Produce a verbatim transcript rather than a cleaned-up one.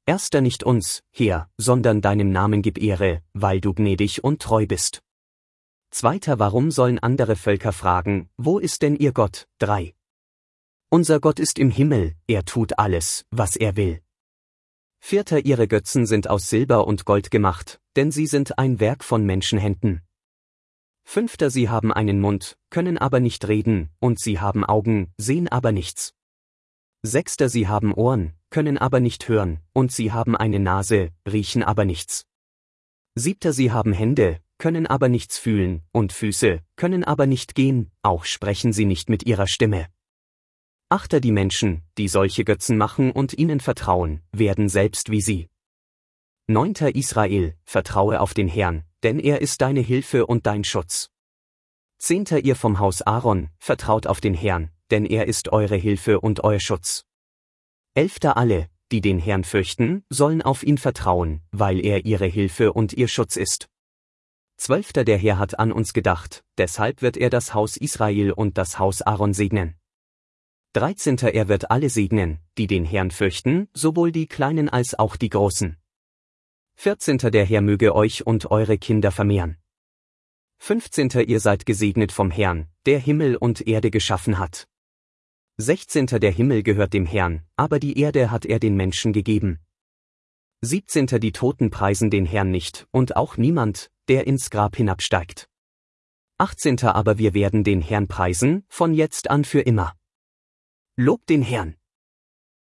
Erster nicht uns, Herr, sondern deinem Namen gib Ehre, weil du gnädig und treu bist. Zweiter, warum sollen andere Völker fragen, wo ist denn ihr Gott? Drei. Unser Gott ist im Himmel, er tut alles, was er will. Vierter, ihre Götzen sind aus Silber und Gold gemacht, denn sie sind ein Werk von Menschenhänden. Fünfter, sie haben einen Mund, können aber nicht reden, und sie haben Augen, sehen aber nichts. Sechster, sie haben Ohren, können aber nicht hören, und sie haben eine Nase, riechen aber nichts. Siebter, sie haben Hände, können aber nichts fühlen, und Füße, können aber nicht gehen, auch sprechen sie nicht mit ihrer Stimme. Achter, die Menschen, die solche Götzen machen und ihnen vertrauen, werden selbst wie sie. Neunter, Israel, vertraue auf den Herrn, denn er ist deine Hilfe und dein Schutz. Zehnter, ihr vom Haus Aaron, vertraut auf den Herrn, denn er ist eure Hilfe und euer Schutz. Elfter, alle, die den Herrn fürchten, sollen auf ihn vertrauen, weil er ihre Hilfe und ihr Schutz ist. Zwölfter, der Herr hat an uns gedacht, deshalb wird er das Haus Israel und das Haus Aaron segnen. Dreizehnter, er wird alle segnen, die den Herrn fürchten, sowohl die Kleinen als auch die Großen. Vierzehnter, der Herr möge euch und eure Kinder vermehren. Fünfzehnter, ihr seid gesegnet vom Herrn, der Himmel und Erde geschaffen hat. Sechzehnter, der Himmel gehört dem Herrn, aber die Erde hat er den Menschen gegeben. Siebzehnter, die Toten preisen den Herrn nicht, und auch niemand, der ins Grab hinabsteigt. Achtzehnter, aber wir werden den Herrn preisen, von jetzt an für immer. Lobt den Herrn!